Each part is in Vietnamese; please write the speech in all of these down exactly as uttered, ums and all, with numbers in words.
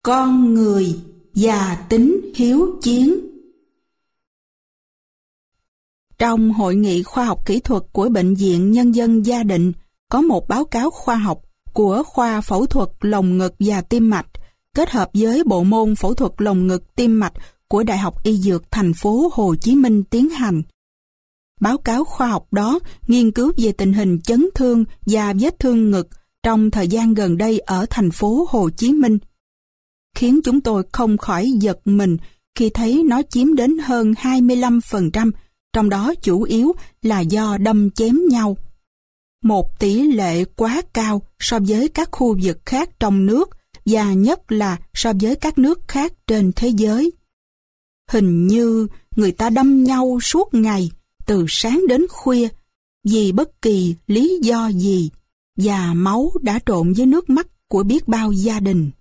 con người và tính hiếu chiến. Trong Hội nghị khoa học kỹ thuật của Bệnh viện Nhân dân Gia Định có một báo cáo khoa học của khoa phẫu thuật lồng ngực và tim mạch kết hợp với bộ môn phẫu thuật lồng ngực tim mạch của Đại học Y Dược thành phố Hồ Chí Minh tiến hành. Báo cáo khoa học đó nghiên cứu về tình hình chấn thương và vết thương ngực trong thời gian gần đây ở thành phố Hồ Chí Minh, khiến chúng tôi không khỏi giật mình khi thấy nó chiếm đến hơn hai mươi lăm phần trăm, trong đó chủ yếu là do đâm chém nhau. Một tỷ lệ quá cao so với các khu vực khác trong nước và nhất là so với các nước khác trên thế giới. Hình như người ta đâm nhau suốt ngày, từ sáng đến khuya, vì bất kỳ lý do gì, và máu đã trộn với nước mắt của biết bao gia đình.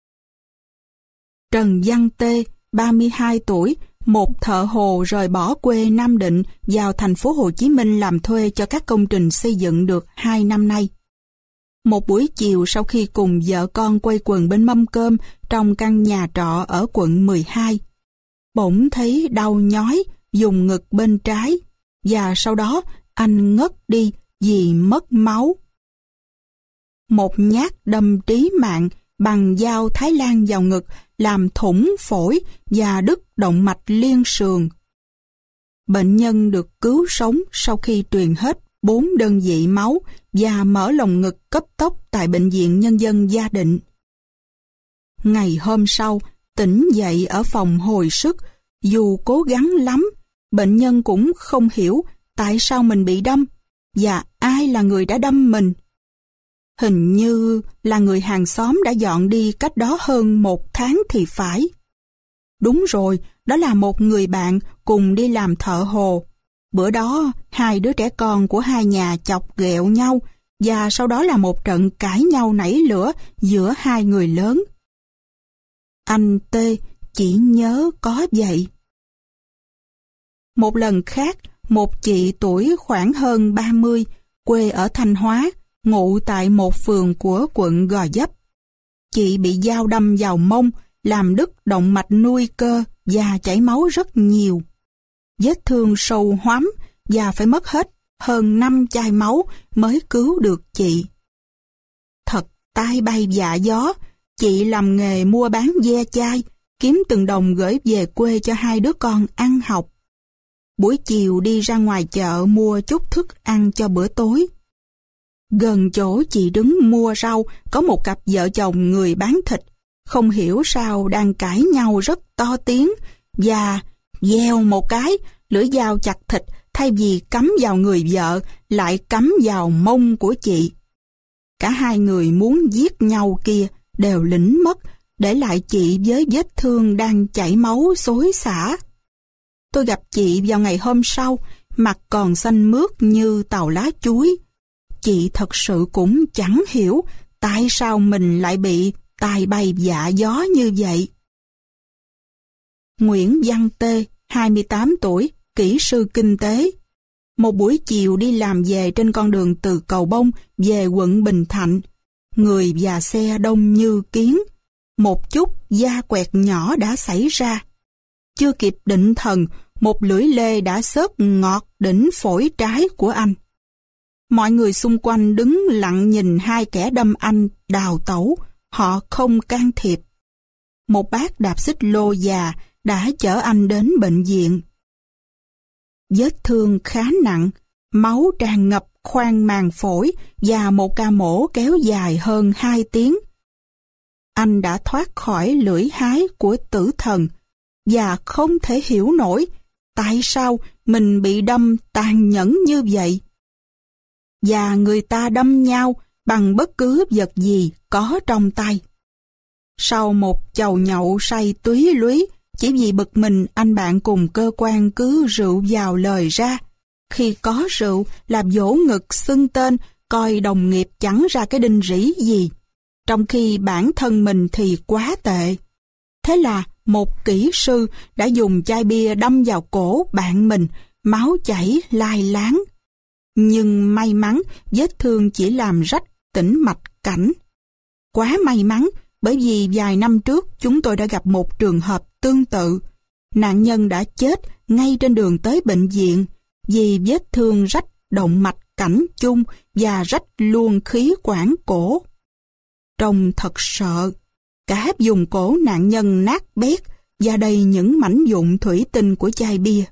Trần Văn Tê, ba mươi hai tuổi, một thợ hồ rời bỏ quê Nam Định vào thành phố Hồ Chí Minh làm thuê cho các công trình xây dựng được hai năm nay. Một buổi chiều sau khi cùng vợ con quây quần bên mâm cơm trong căn nhà trọ ở quận mười hai, bỗng thấy đau nhói vùng ngực bên trái, và sau đó anh ngất đi vì mất máu. Một nhát đâm trí mạng bằng dao Thái Lan vào ngực làm thủng phổi và đứt động mạch liên sườn. Bệnh nhân được cứu sống sau khi truyền hết bốn đơn vị máu và mở lồng ngực cấp tốc tại Bệnh viện Nhân dân Gia Định. Ngày hôm sau, tỉnh dậy ở phòng hồi sức, dù cố gắng lắm, bệnh nhân cũng không hiểu tại sao mình bị đâm và ai là người đã đâm mình. Hình như là người hàng xóm đã dọn đi cách đó hơn một tháng thì phải. Đúng rồi, đó là một người bạn cùng đi làm thợ hồ. Bữa đó, hai đứa trẻ con của hai nhà chọc ghẹo nhau, và sau đó là một trận cãi nhau nảy lửa giữa hai người lớn. Anh T chỉ nhớ có vậy. Một lần khác, một chị tuổi khoảng hơn ba mươi, quê ở Thanh Hóa, ngụ tại một phường của quận Gò Vấp. Chị bị dao đâm vào mông, làm đứt động mạch nuôi cơ và chảy máu rất nhiều. Vết thương sâu hoắm và phải mất hết hơn năm chai máu mới cứu được chị. Thật tai bay vạ gió, chị làm nghề mua bán ve chai, kiếm từng đồng gửi về quê cho hai đứa con ăn học. Buổi chiều đi ra ngoài chợ mua chút thức ăn cho bữa tối. Gần chỗ chị đứng mua rau có một cặp vợ chồng người bán thịt, không hiểu sao đang cãi nhau rất to tiếng, và vèo một cái, lưỡi dao chặt thịt thay vì cắm vào người vợ lại cắm vào mông của chị. Cả hai người muốn giết nhau kia đều lĩnh mất, để lại chị với vết thương đang chảy máu xối xả. Tôi gặp chị vào ngày hôm sau, mặt còn xanh mướt như tàu lá chuối. Chị thật sự cũng chẳng hiểu tại sao mình lại bị tai bay vạ gió như vậy. Nguyễn Văn Tê, hai mươi tám tuổi, kỹ sư kinh tế. Một buổi chiều đi làm về trên con đường từ Cầu Bông về quận Bình Thạnh. Người và xe đông như kiến. Một chút da quẹt nhỏ đã xảy ra. Chưa kịp định thần, một lưỡi lê đã xớt ngọt đỉnh phổi trái của anh. Mọi người xung quanh đứng lặng nhìn hai kẻ đâm anh đào tẩu, họ không can thiệp. Một bác đạp xích lô già đã chở anh đến bệnh viện. Vết thương khá nặng, máu tràn ngập khoang màng phổi và một ca mổ kéo dài hơn hai tiếng. Anh đã thoát khỏi lưỡi hái của tử thần và không thể hiểu nổi tại sao mình bị đâm tàn nhẫn như vậy. Và người ta đâm nhau bằng bất cứ vật gì có trong tay. Sau một chầu nhậu say túy lúy, chỉ vì bực mình anh bạn cùng cơ quan cứ rượu vào lời ra. Khi có rượu là vỗ ngực xưng tên, coi đồng nghiệp chẳng ra cái đinh rỉ gì, trong khi bản thân mình thì quá tệ. Thế là một kỹ sư đã dùng chai bia đâm vào cổ bạn mình, máu chảy lai láng. Nhưng may mắn vết thương chỉ làm rách tĩnh mạch cảnh. Quá may mắn bởi vì vài năm trước chúng tôi đã gặp một trường hợp tương tự. Nạn nhân đã chết ngay trên đường tới bệnh viện vì vết thương rách động mạch cảnh chung và rách luôn khí quản cổ. Trông thật sợ, cả vùng cổ nạn nhân nát bét và đầy những mảnh vụn thủy tinh của chai bia.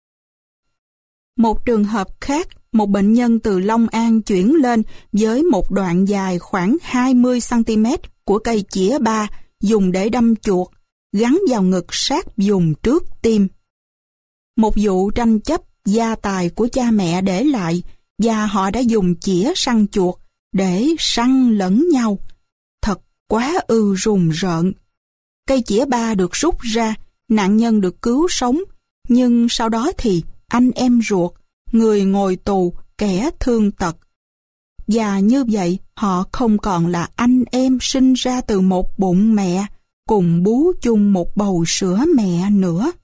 Một trường hợp khác, một bệnh nhân từ Long An chuyển lên với một đoạn dài khoảng hai mươi xăng ti mét của cây chĩa ba dùng để đâm chuột, gắn vào ngực sát vùng trước tim. Một vụ tranh chấp gia tài của cha mẹ để lại và họ đã dùng chĩa săn chuột để săn lẫn nhau. Thật quá ư rùng rợn. Cây chĩa ba được rút ra, nạn nhân được cứu sống, nhưng sau đó thì anh em ruột, người ngồi tù, kẻ thương tật. Và như vậy họ không còn là anh em sinh ra từ một bụng mẹ, cùng bú chung một bầu sữa mẹ nữa.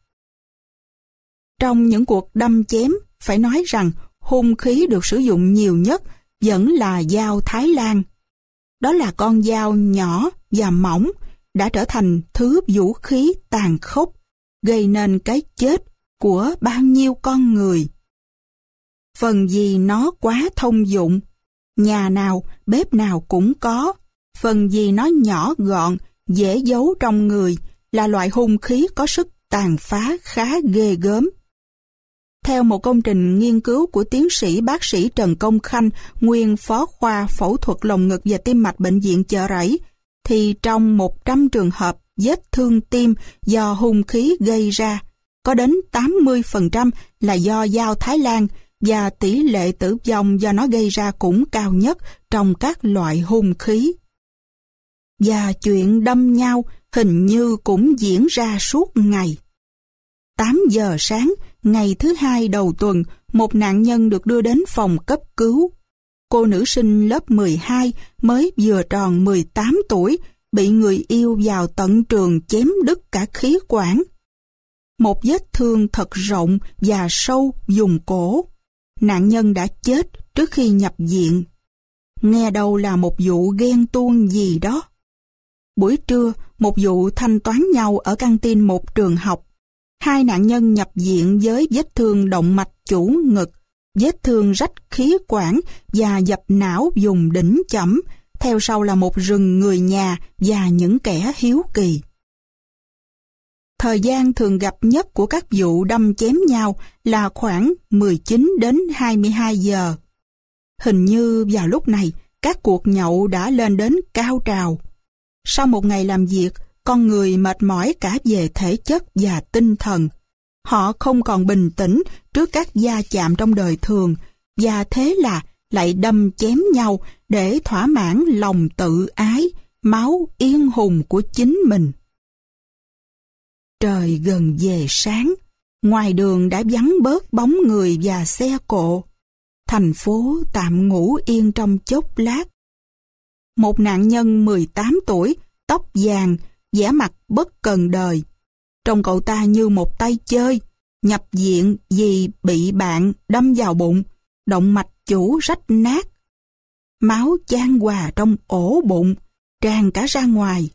Trong những cuộc đâm chém, phải nói rằng hung khí được sử dụng nhiều nhất vẫn là dao Thái Lan. Đó là con dao nhỏ và mỏng, đã trở thành thứ vũ khí tàn khốc, gây nên cái chết của bao nhiêu con người. Phần vì nó quá thông dụng, nhà nào, bếp nào cũng có, phần vì nó nhỏ gọn, dễ giấu trong người, là loại hung khí có sức tàn phá khá ghê gớm. Theo một công trình nghiên cứu của tiến sĩ bác sĩ Trần Công Khanh, nguyên phó khoa phẫu thuật lồng ngực và tim mạch bệnh viện Chợ Rẫy, thì trong một trăm trường hợp vết thương tim do hung khí gây ra, có đến tám mươi phần trăm là do dao Thái Lan và tỷ lệ tử vong do nó gây ra cũng cao nhất trong các loại hung khí. Và chuyện đâm nhau hình như cũng diễn ra suốt ngày. tám giờ sáng, ngày thứ hai đầu tuần, một nạn nhân được đưa đến phòng cấp cứu. Cô nữ sinh lớp mười hai mới vừa tròn mười tám tuổi, bị người yêu vào tận trường chém đứt cả khí quản. Một vết thương thật rộng và sâu vùng cổ. Nạn nhân đã chết trước khi nhập viện. Nghe đâu là một vụ ghen tuông gì đó. Buổi trưa, một vụ thanh toán nhau ở căng tin một trường học. Hai nạn nhân nhập viện với vết thương động mạch chủ ngực, vết thương rách khí quản và dập não vùng đỉnh chẩm, theo sau là một rừng người nhà và những kẻ hiếu kỳ. Thời gian thường gặp nhất của các vụ đâm chém nhau là khoảng mười chín đến hai mươi hai giờ. Hình như vào lúc này, các cuộc nhậu đã lên đến cao trào. Sau một ngày làm việc, con người mệt mỏi cả về thể chất và tinh thần. Họ không còn bình tĩnh trước các va chạm trong đời thường, và thế là lại đâm chém nhau để thỏa mãn lòng tự ái, máu yên hùng của chính mình. Trời gần về sáng, ngoài đường đã vắng bớt bóng người và xe cộ. Thành phố tạm ngủ yên trong chốc lát. Một nạn nhân mười tám tuổi, tóc vàng, vẻ mặt bất cần đời. Trông cậu ta như một tay chơi, nhập viện vì bị bạn đâm vào bụng, động mạch chủ rách nát. Máu chan hòa trong ổ bụng, tràn cả ra ngoài.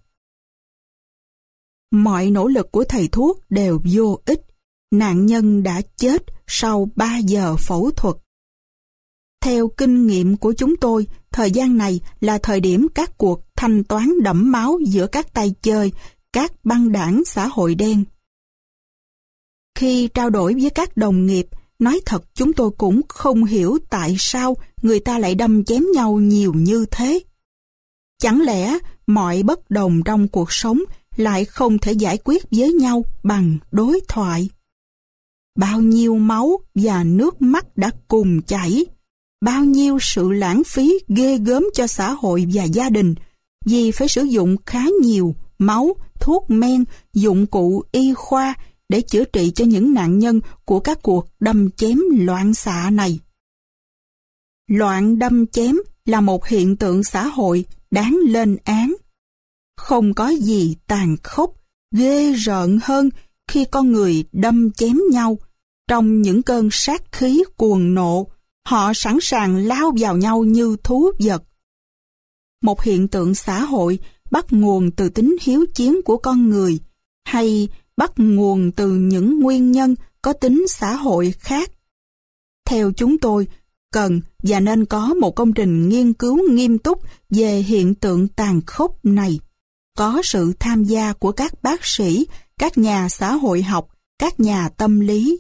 Mọi nỗ lực của thầy thuốc đều vô ích. Nạn nhân đã chết sau ba giờ phẫu thuật. Theo kinh nghiệm của chúng tôi, thời gian này là thời điểm các cuộc thanh toán đẫm máu giữa các tay chơi, các băng đảng xã hội đen. Khi trao đổi với các đồng nghiệp, nói thật chúng tôi cũng không hiểu tại sao người ta lại đâm chém nhau nhiều như thế. Chẳng lẽ mọi bất đồng trong cuộc sống lại không thể giải quyết với nhau bằng đối thoại? Bao nhiêu máu và nước mắt đã cùng chảy, bao nhiêu sự lãng phí ghê gớm cho xã hội và gia đình vì phải sử dụng khá nhiều máu, thuốc men, dụng cụ y khoa để chữa trị cho những nạn nhân của các cuộc đâm chém loạn xạ này. Loạn đâm chém là một hiện tượng xã hội đáng lên án. Không có gì tàn khốc, ghê rợn hơn khi con người đâm chém nhau. Trong những cơn sát khí cuồng nộ, họ sẵn sàng lao vào nhau như thú vật. Một hiện tượng xã hội bắt nguồn từ tính hiếu chiến của con người, hay bắt nguồn từ những nguyên nhân có tính xã hội khác? Theo chúng tôi, cần và nên có một công trình nghiên cứu nghiêm túc về hiện tượng tàn khốc này, có sự tham gia của các bác sĩ, các nhà xã hội học, các nhà tâm lý.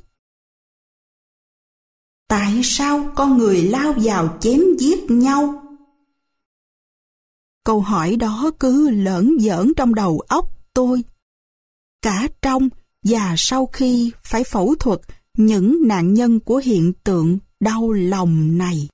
Tại sao con người lao vào chém giết nhau? Câu hỏi đó cứ lởn vởn trong đầu óc tôi. Cả trong và sau khi phải phẫu thuật những nạn nhân của hiện tượng đau lòng này.